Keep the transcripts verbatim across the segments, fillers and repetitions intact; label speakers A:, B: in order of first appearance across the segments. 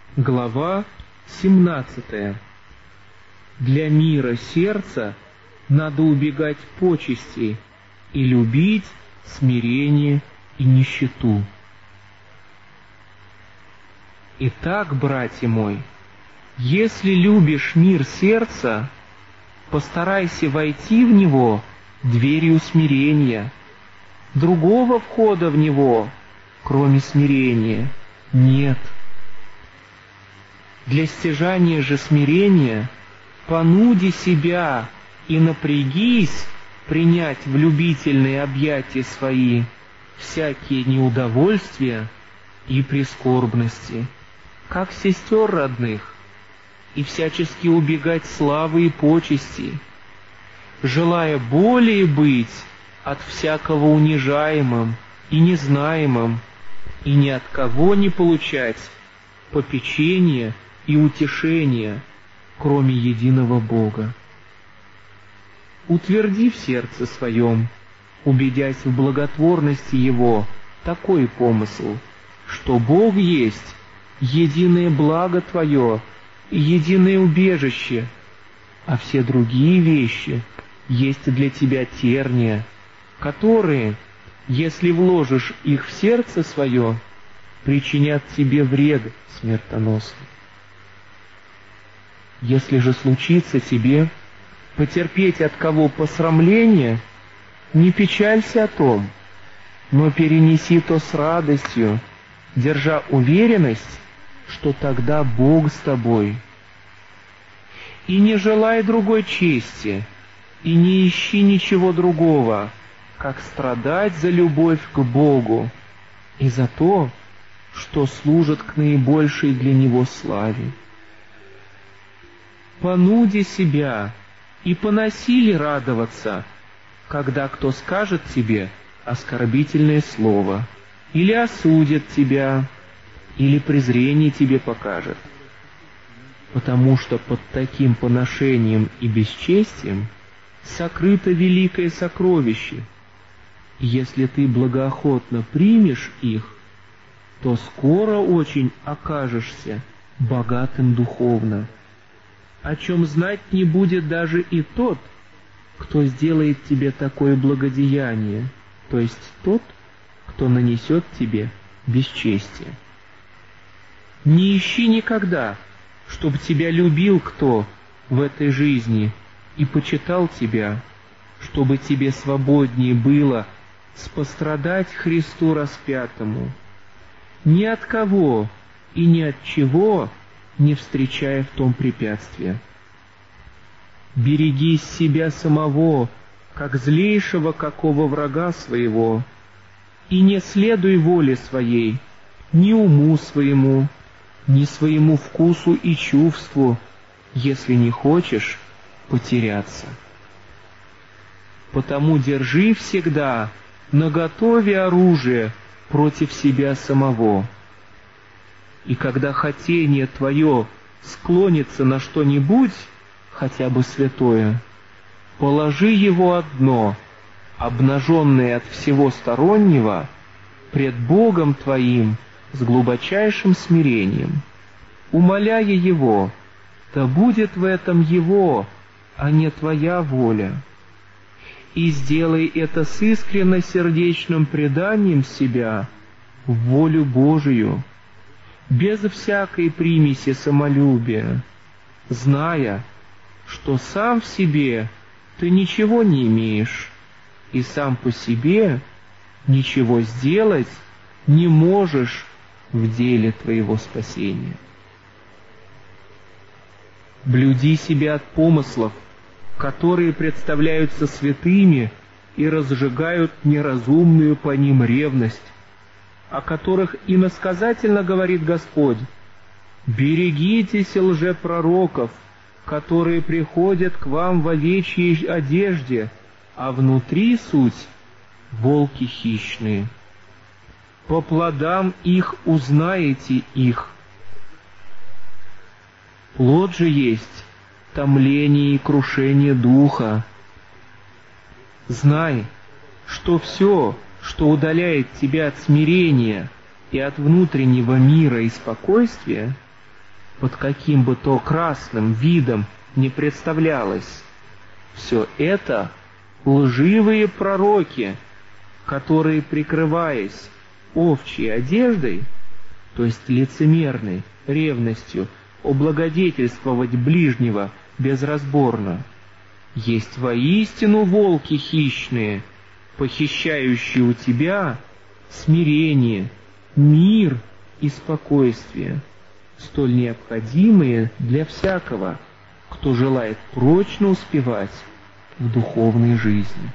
A: Глава семнадцатая. Для мира сердца надо убегать почести и любить смирение и нищету. Итак, братья мои, если любишь мир сердца, постарайся войти в него дверью смирения. Другого входа в него, кроме смирения, нет. Для стяжания же смирения понуди себя и напрягись принять в любительные объятия свои всякие неудовольствия и прискорбности, как сестер родных, и всячески убегать славы и почести, желая более быть от всякого унижаемым и незнаемым, и ни от кого не получать попечения и утешения, кроме единого Бога. Утверди в сердце своем, убедясь в благотворности Его, такой помысл, что Бог есть единое благо твое и единое убежище, а все другие вещи есть для тебя терния, которые, если вложишь их в сердце свое, причинят тебе вред смертоносный. Если же случится тебе потерпеть от кого посрамление, не печалься о том, но перенеси то с радостью, держа уверенность, что тогда Бог с тобой. И не желай другой чести, и не ищи ничего другого, как страдать за любовь к Богу и за то, что служит к наибольшей для Него славе. Понуди себя и поносили радоваться, когда кто скажет тебе оскорбительное слово, или осудит тебя, или презрение тебе покажет. Потому что под таким поношением и бесчестием сокрыто великое сокровище, и если ты благоохотно примешь их, то скоро очень окажешься богатым духовно, о чем знать не будет даже и тот, кто сделает тебе такое благодеяние, то есть тот, кто нанесет тебе бесчестие. Не ищи никогда, чтобы тебя любил кто в этой жизни и почитал тебя, чтобы тебе свободнее было спострадать Христу распятому, ни от кого и ни от чего не встречая в том препятствия. Берегись себя самого, как злейшего какого врага своего, и не следуй воле своей, ни уму своему, ни своему вкусу и чувству, если не хочешь потеряться. Потому держи всегда наготове оружие против себя самого. И когда хотение твое склонится на что-нибудь, хотя бы святое, положи его одно, обнаженное от всего стороннего, пред Богом твоим с глубочайшим смирением, умоляя Его, да будет в этом Его, а не твоя воля. И сделай это с искренно сердечным преданием себя в волю Божию, без всякой примеси самолюбия, зная, что сам в себе ты ничего не имеешь, и сам по себе ничего сделать не можешь в деле твоего спасения. Блюди себя от помыслов, которые представляются святыми и разжигают неразумную по ним ревность, о которых иносказательно говорит Господь: «Берегитесь лжепророков, которые приходят к вам в овечьей одежде, а внутри суть волки хищные. По плодам их узнаете их. Плод же есть томление и крушение духа. Знай, что все, что удаляет тебя от смирения и от внутреннего мира и спокойствия, под каким бы то красным видом ни представлялось. Все это лживые пророки, которые, прикрываясь овчьей одеждой, то есть лицемерной ревностью облагодетельствовать ближнего безразборно, есть воистину волки хищные, похищающие у тебя смирение, мир и спокойствие, столь необходимые для всякого, кто желает прочно успевать в духовной жизни.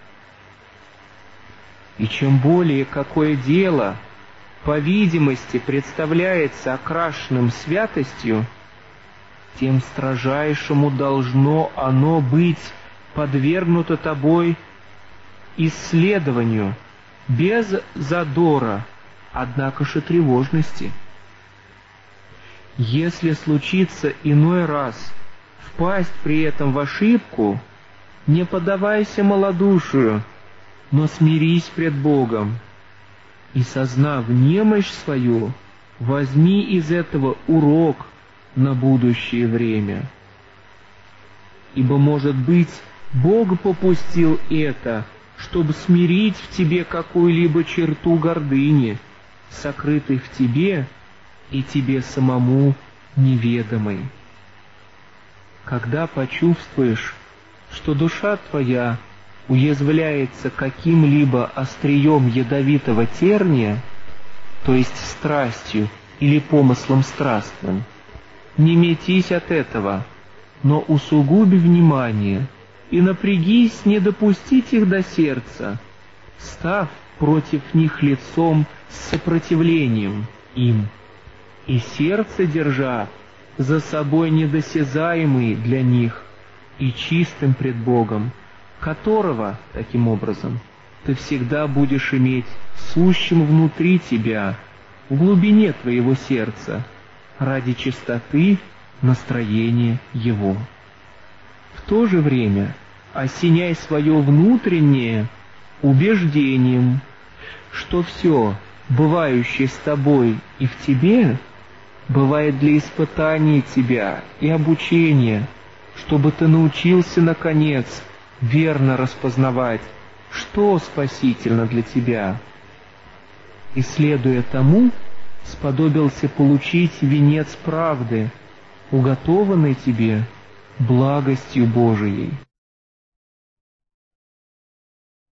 A: И чем более какое дело, по видимости, представляется окрашенным святостью, тем строжайшему должно оно быть подвергнуто тобой исследованию, без задора, однако же тревожности. Если случится иной раз впасть при этом в ошибку, не поддавайся малодушию, но смирись пред Богом, и, сознав немощь свою, возьми из этого урок на будущее время. Ибо, может быть, Бог попустил это, чтобы смирить в тебе какую-либо черту гордыни, сокрытой в тебе и тебе самому неведомой. Когда почувствуешь, что душа твоя уязвляется каким-либо острием ядовитого терния, то есть страстью или помыслом страстным, не метись от этого, но усугубь внимание и напрягись не допустить их до сердца, став против них лицом с сопротивлением им, и сердце держа за собой недосязаемый для них и чистым пред Богом, которого, таким образом, ты всегда будешь иметь сущим внутри тебя, в глубине твоего сердца, ради чистоты настроения его. В то же время осеняй свое внутреннее убеждением, что все, бывающее с тобой и в тебе, бывает для испытания тебя и обучения, чтобы ты научился, наконец, верно распознавать, что спасительно для тебя, и, следуя тому, сподобился получить венец правды, уготованный тебе благостью Божией.